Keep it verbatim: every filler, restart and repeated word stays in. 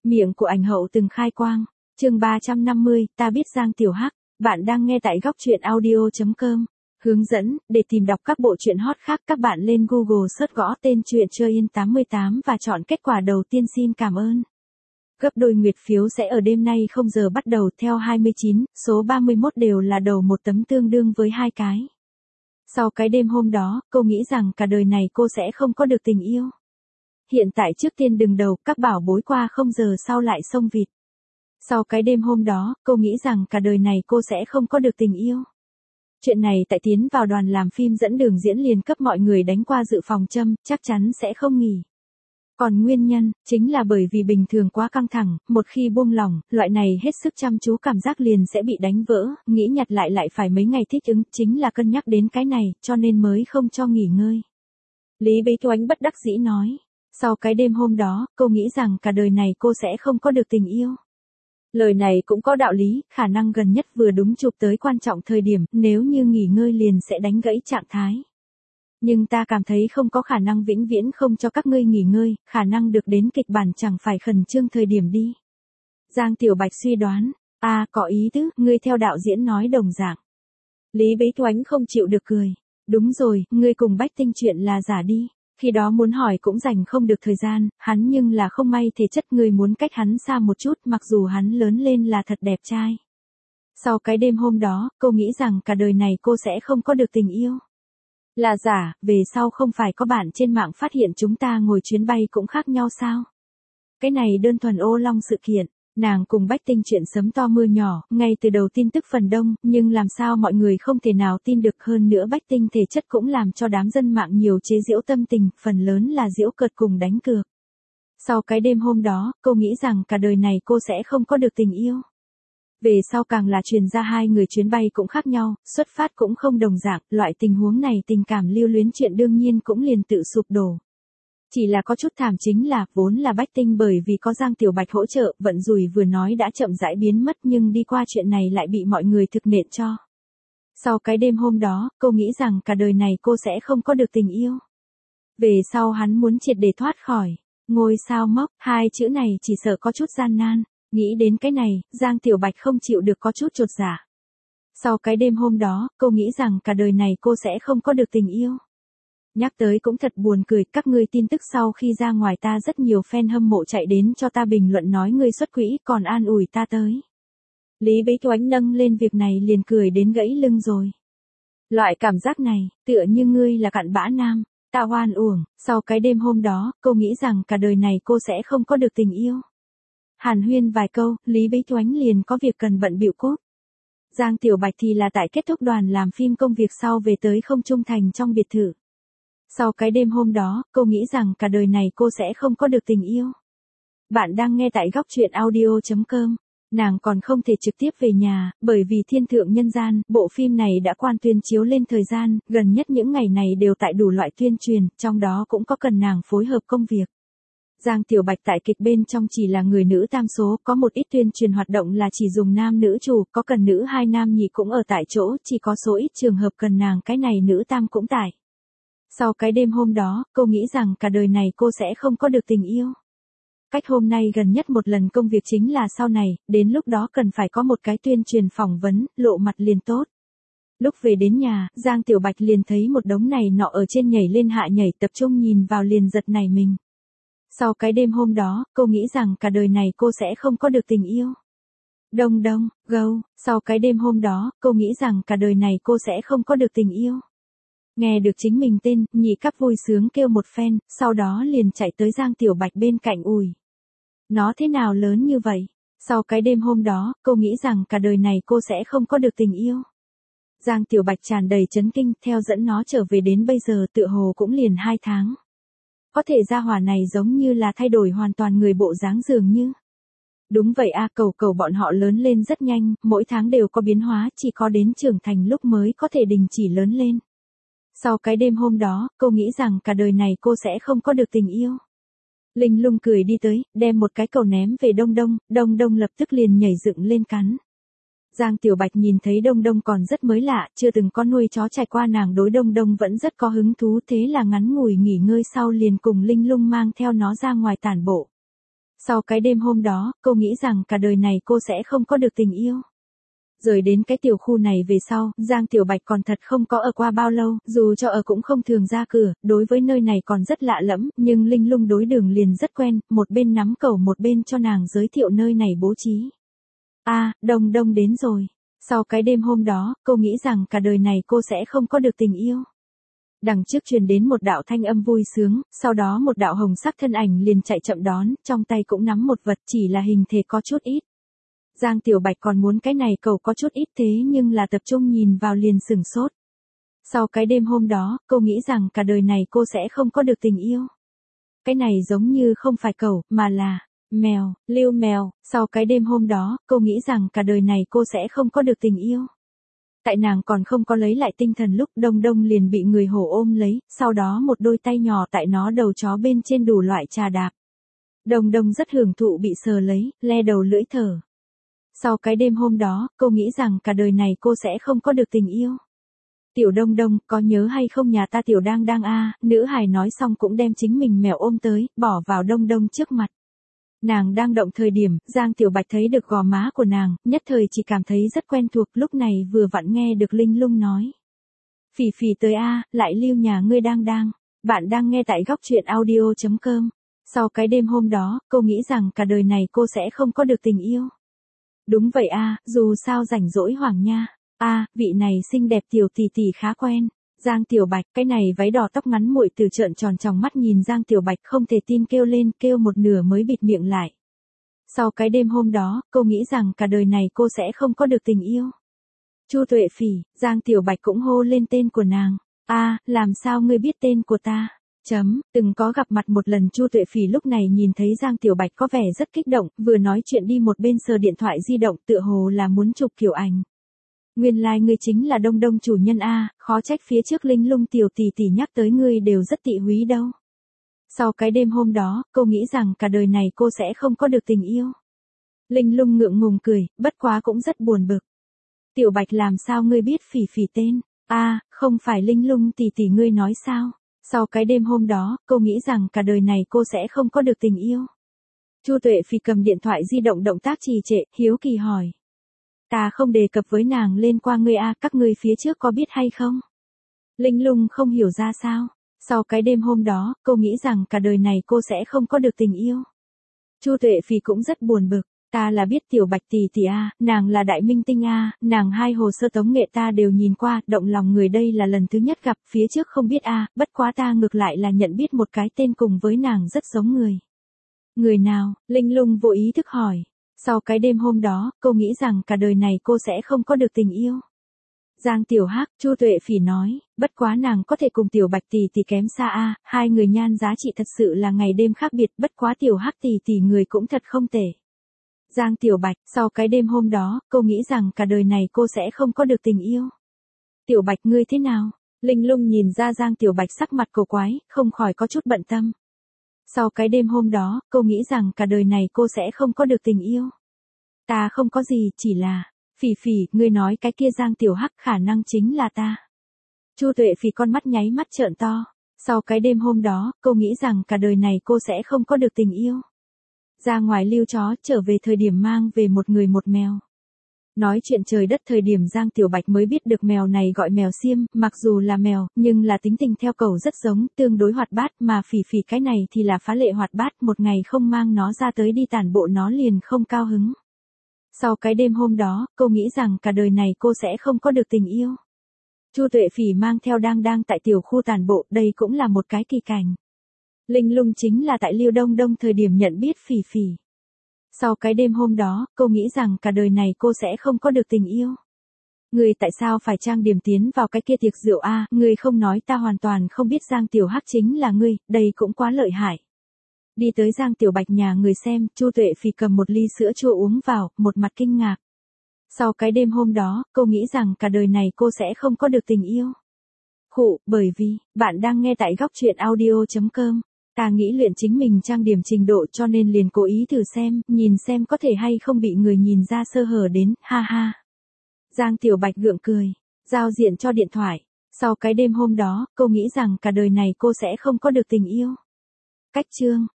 Miệng của ảnh hậu từng khai quang. Chương ba trăm năm mươi, ta biết Giang Tiểu Hắc. Bạn đang nghe tại góc truyện audio chấm com. Hướng dẫn, để tìm đọc các bộ truyện hot khác các bạn lên Google search gõ tên truyện Chơi Yên tám mươi tám và chọn kết quả đầu tiên. Xin cảm ơn. Gấp đôi nguyệt phiếu sẽ ở đêm nay không giờ bắt đầu theo hai mươi chín, số ba mươi mốt đều là đầu một tấm tương đương với hai cái. Sau cái đêm hôm đó, cô nghĩ rằng cả đời này cô sẽ không có được tình yêu. Hiện tại trước tiên đừng đầu, các bảo bối qua không giờ sau lại xông vịt. Sau cái đêm hôm đó, cô nghĩ rằng cả đời này cô sẽ không có được tình yêu. Chuyện này tại tiến vào đoàn làm phim dẫn đường diễn liền cấp mọi người đánh qua dự phòng châm, chắc chắn sẽ không nghỉ. Còn nguyên nhân, chính là bởi vì bình thường quá căng thẳng, một khi buông lỏng, loại này hết sức chăm chú cảm giác liền sẽ bị đánh vỡ, nghĩ nhặt lại lại phải mấy ngày thích ứng, chính là cân nhắc đến cái này, cho nên mới không cho nghỉ ngơi. Lý Bế Oánh bất đắc dĩ nói. Sau cái đêm hôm đó, cô nghĩ rằng cả đời này cô sẽ không có được tình yêu. Lời này cũng có đạo lý, khả năng gần nhất vừa đúng chụp tới quan trọng thời điểm, nếu như nghỉ ngơi liền sẽ đánh gãy trạng thái. Nhưng ta cảm thấy không có khả năng vĩnh viễn không cho các ngươi nghỉ ngơi, khả năng được đến kịch bản chẳng phải khẩn trương thời điểm đi. Giang Tiểu Bạch suy đoán, à có ý tứ, ngươi theo đạo diễn nói đồng dạng. Lý Bế Oánh không chịu được cười. Đúng rồi, ngươi cùng Bách Tinh chuyện là giả đi. Khi đó muốn hỏi cũng dành không được thời gian, hắn nhưng là không may thể chất người muốn cách hắn xa một chút mặc dù hắn lớn lên là thật đẹp trai. Sau cái đêm hôm đó, cô nghĩ rằng cả đời này cô sẽ không có được tình yêu. Là giả, về sau không phải có bạn trên mạng phát hiện chúng ta ngồi chuyến bay cũng khác nhau sao? Cái này đơn thuần ô long sự kiện. Nàng cùng Bách Tinh chuyện sấm to mưa nhỏ, ngay từ đầu tin tức phần đông, nhưng làm sao mọi người không thể nào tin được hơn nữa Bách Tinh thể chất cũng làm cho đám dân mạng nhiều chế giễu tâm tình, phần lớn là giễu cợt cùng đánh cược. Sau cái đêm hôm đó, cô nghĩ rằng cả đời này cô sẽ không có được tình yêu. Về sau càng là truyền ra hai người chuyến bay cũng khác nhau, xuất phát cũng không đồng dạng, loại tình huống này tình cảm lưu luyến chuyện đương nhiên cũng liền tự sụp đổ. Chỉ là có chút thảm chính là, vốn là Bách Tinh bởi vì có Giang Tiểu Bạch hỗ trợ, vận rủi vừa nói đã chậm rãi biến mất nhưng đi qua chuyện này lại bị mọi người thực nện cho. Sau cái đêm hôm đó, cô nghĩ rằng cả đời này cô sẽ không có được tình yêu. Về sau hắn muốn triệt để thoát khỏi ngôi sao mốc, hai chữ này chỉ sợ có chút gian nan. Nghĩ đến cái này, Giang Tiểu Bạch không chịu được có chút chột dạ. Sau cái đêm hôm đó, cô nghĩ rằng cả đời này cô sẽ không có được tình yêu. Nhắc tới cũng thật buồn cười, các ngươi tin tức sau khi ra ngoài ta rất nhiều fan hâm mộ chạy đến cho ta bình luận nói ngươi xuất quỹ còn an ủi ta tới. Lý Bế Oánh nâng lên việc này liền cười đến gãy lưng rồi. Loại cảm giác này, tựa như ngươi là cặn bã nam, ta oan uổng. Sau cái đêm hôm đó, cô nghĩ rằng cả đời này cô sẽ không có được tình yêu. Hàn huyên vài câu, Lý Bế Oánh liền có việc cần bận bịu cốt. Giang Tiểu Bạch thì là tại kết thúc đoàn làm phim công việc sau về tới không trung thành trong biệt thự. Sau cái đêm hôm đó, cô nghĩ rằng cả đời này cô sẽ không có được tình yêu. Bạn đang nghe tại góc truyện audio chấm com. Nàng còn không thể trực tiếp về nhà, bởi vì Thiên Thượng Nhân Gian, bộ phim này đã quan tuyên chiếu lên thời gian, gần nhất những ngày này đều tại đủ loại tuyên truyền, trong đó cũng có cần nàng phối hợp công việc. Giang Tiểu Bạch tại kịch bên trong chỉ là người nữ tam số, có một ít tuyên truyền hoạt động là chỉ dùng nam nữ chủ, có cần nữ hai nam nhị cũng ở tại chỗ, chỉ có số ít trường hợp cần nàng cái này nữ tam cũng tại. Sau cái đêm hôm đó, cô nghĩ rằng cả đời này cô sẽ không có được tình yêu. Cách hôm nay gần nhất một lần công việc chính là sau này, đến lúc đó cần phải có một cái tuyên truyền phỏng vấn, lộ mặt liền tốt. Lúc về đến nhà, Giang Tiểu Bạch liền thấy một đống này nọ ở trên nhảy lên hạ nhảy tập trung nhìn vào liền giật nảy mình. Sau cái đêm hôm đó, cô nghĩ rằng cả đời này cô sẽ không có được tình yêu. Đông đông, gâu, sau cái đêm hôm đó, cô nghĩ rằng cả đời này cô sẽ không có được tình yêu. Nghe được chính mình tên, nhị cắp vui sướng kêu một phen, sau đó liền chạy tới Giang Tiểu Bạch bên cạnh ủi. Nó thế nào lớn như vậy? Sau cái đêm hôm đó, cô nghĩ rằng cả đời này cô sẽ không có được tình yêu. Giang Tiểu Bạch tràn đầy chấn kinh, theo dẫn nó trở về đến bây giờ tựa hồ cũng liền hai tháng. Có thể gia hỏa này giống như là thay đổi hoàn toàn người bộ dáng dường như. Đúng vậy a, cầu cầu bọn họ lớn lên rất nhanh, mỗi tháng đều có biến hóa, chỉ có đến trưởng thành lúc mới có thể đình chỉ lớn lên. Sau cái đêm hôm đó, cô nghĩ rằng cả đời này cô sẽ không có được tình yêu. Linh Lung cười đi tới, đem một cái cầu ném về Đông Đông, Đông Đông lập tức liền nhảy dựng lên cắn. Giang Tiểu Bạch nhìn thấy Đông Đông còn rất mới lạ, chưa từng có nuôi chó trải qua nàng đối Đông Đông vẫn rất có hứng thú thế là ngắn ngủi nghỉ ngơi sau liền cùng Linh Lung mang theo nó ra ngoài tản bộ. Sau cái đêm hôm đó, cô nghĩ rằng cả đời này cô sẽ không có được tình yêu. Rời đến cái tiểu khu này về sau, Giang Tiểu Bạch còn thật không có ở qua bao lâu, dù cho ở cũng không thường ra cửa, đối với nơi này còn rất lạ lẫm, nhưng Linh Lung đối đường liền rất quen, một bên nắm cẩu một bên cho nàng giới thiệu nơi này bố trí. A, Đông Đông đến rồi. Sau cái đêm hôm đó, cô nghĩ rằng cả đời này cô sẽ không có được tình yêu. Đằng trước truyền đến một đạo thanh âm vui sướng, sau đó một đạo hồng sắc thân ảnh liền chạy chậm đón, trong tay cũng nắm một vật chỉ là hình thể có chút ít. Giang Tiểu Bạch còn muốn cái này cầu có chút ít thế nhưng là tập trung nhìn vào liền sửng sốt. Sau cái đêm hôm đó, cô nghĩ rằng cả đời này cô sẽ không có được tình yêu. Cái này giống như không phải cầu, mà là mèo, lưu mèo. Sau cái đêm hôm đó, cô nghĩ rằng cả đời này cô sẽ không có được tình yêu. Tại nàng còn không có lấy lại tinh thần lúc Đông Đông liền bị người hổ ôm lấy, sau đó một đôi tay nhỏ tại nó đầu chó bên trên đủ loại trà đạp. Đông Đông rất hưởng thụ bị sờ lấy, le đầu lưỡi thở. Sau cái đêm hôm đó, cô nghĩ rằng cả đời này cô sẽ không có được tình yêu. Tiểu Đông Đông, có nhớ hay không nhà ta Tiểu Đang Đang a, nữ hài nói xong cũng đem chính mình mèo ôm tới, bỏ vào Đông Đông trước mặt. Nàng đang động thời điểm, Giang Tiểu Bạch thấy được gò má của nàng, nhất thời chỉ cảm thấy rất quen thuộc, lúc này vừa vặn nghe được Linh Lung nói. Phỉ Phỉ tới a, lại lưu nhà ngươi Đang Đang. Bạn đang nghe tại góc truyện audio chấm com. Sau cái đêm hôm đó, cô nghĩ rằng cả đời này cô sẽ không có được tình yêu. Đúng vậy a, dù sao rảnh rỗi Hoàng Nha. A, vị này xinh đẹp tiểu tỷ tỷ khá quen. Giang Tiểu Bạch, cái này váy đỏ tóc ngắn muội từ trợn tròn tròng mắt nhìn Giang Tiểu Bạch không thể tin kêu lên, kêu một nửa mới bịt miệng lại. Sau cái đêm hôm đó, cô nghĩ rằng cả đời này cô sẽ không có được tình yêu. Chu Tuệ Phỉ, Giang Tiểu Bạch cũng hô lên tên của nàng. A, làm sao ngươi biết tên của ta? Chấm, từng có gặp mặt một lần Chu Tuệ Phỉ lúc này nhìn thấy Giang Tiểu Bạch có vẻ rất kích động, vừa nói chuyện đi một bên sờ điện thoại di động tựa hồ là muốn chụp kiểu ảnh. Nguyên lai like ngươi chính là Đông Đông chủ nhân a, khó trách phía trước Linh Lung tiểu tỷ tỷ nhắc tới ngươi đều rất tị húy đâu. Sau cái đêm hôm đó, cô nghĩ rằng cả đời này cô sẽ không có được tình yêu. Linh Lung ngượng ngùng cười, bất quá cũng rất buồn bực. Tiểu Bạch làm sao ngươi biết Phỉ Phỉ tên? A, không phải Linh Lung tỷ tỷ ngươi nói sao? Sau cái đêm hôm đó, cô nghĩ rằng cả đời này cô sẽ không có được tình yêu. Chu Tuệ Phỉ cầm điện thoại di động động tác trì trệ, hiếu kỳ hỏi. Ta không đề cập với nàng lên qua ngươi a, các ngươi phía trước có biết hay không? Linh Lung không hiểu ra sao. Sau cái đêm hôm đó, cô nghĩ rằng cả đời này cô sẽ không có được tình yêu. Chu Tuệ Phỉ cũng rất buồn bực. Ta là biết Tiểu Bạch tỷ tỷ a, nàng là đại minh tinh a, nàng hai hồ sơ tống nghệ ta đều nhìn qua, động lòng người đây là lần thứ nhất gặp, phía trước không biết a, bất quá ta ngược lại là nhận biết một cái tên cùng với nàng rất giống người. Người nào? Linh Lung vô ý thức hỏi. Sau cái đêm hôm đó, cô nghĩ rằng cả đời này cô sẽ không có được tình yêu. Giang Tiểu Hắc, Chu Tuệ Phỉ nói, bất quá nàng có thể cùng Tiểu Bạch tỷ tỷ kém xa a, hai người nhan giá trị thật sự là ngày đêm khác biệt, bất quá Tiểu Hắc tỷ tỷ người cũng thật không tệ. Giang Tiểu Bạch, sau cái đêm hôm đó, cô nghĩ rằng cả đời này cô sẽ không có được tình yêu. Tiểu Bạch ngươi thế nào? Linh Lung nhìn ra Giang Tiểu Bạch sắc mặt cổ quái, không khỏi có chút bận tâm. Sau cái đêm hôm đó, cô nghĩ rằng cả đời này cô sẽ không có được tình yêu. Ta không có gì, chỉ là, Phỉ Phỉ, ngươi nói cái kia Giang Tiểu Hắc khả năng chính là ta. Chu Tuệ Phỉ con mắt nháy mắt trợn to. Sau cái đêm hôm đó, cô nghĩ rằng cả đời này cô sẽ không có được tình yêu. Ra ngoài lưu chó, trở về thời điểm mang về một người một mèo. Nói chuyện trời đất thời điểm Giang Tiểu Bạch mới biết được mèo này gọi mèo xiêm, mặc dù là mèo, nhưng là tính tình theo cẩu rất giống, tương đối hoạt bát, mà Phỉ Phỉ cái này thì là phá lệ hoạt bát, một ngày không mang nó ra tới đi tản bộ nó liền không cao hứng. Sau cái đêm hôm đó, cô nghĩ rằng cả đời này cô sẽ không có được tình yêu. Chu Tuệ Phỉ mang theo Đang Đang tại tiểu khu tản bộ, đây cũng là một cái kỳ cảnh. Linh Lung chính là tại Liêu Đông Đông thời điểm nhận biết Phỉ Phỉ. Sau cái đêm hôm đó, cô nghĩ rằng cả đời này cô sẽ không có được tình yêu. Người tại sao phải trang điểm tiến vào cái kia tiệc rượu a, à, người không nói ta hoàn toàn không biết Giang Tiểu Hắc chính là ngươi, đây cũng quá lợi hại. Đi tới Giang Tiểu Bạch nhà người xem, Chu Tuệ Phỉ cầm một ly sữa chua uống vào, một mặt kinh ngạc. Sau cái đêm hôm đó, cô nghĩ rằng cả đời này cô sẽ không có được tình yêu. Khụ, bởi vì, bạn đang nghe tại góc truyện audio chấm com. Ta nghĩ luyện chính mình trang điểm trình độ cho nên liền cố ý thử xem, nhìn xem có thể hay không bị người nhìn ra sơ hở đến, ha ha. Giang Tiểu Bạch gượng cười, giao diện cho điện thoại. Sau cái đêm hôm đó, cô nghĩ rằng cả đời này cô sẽ không có được tình yêu. Cách chương.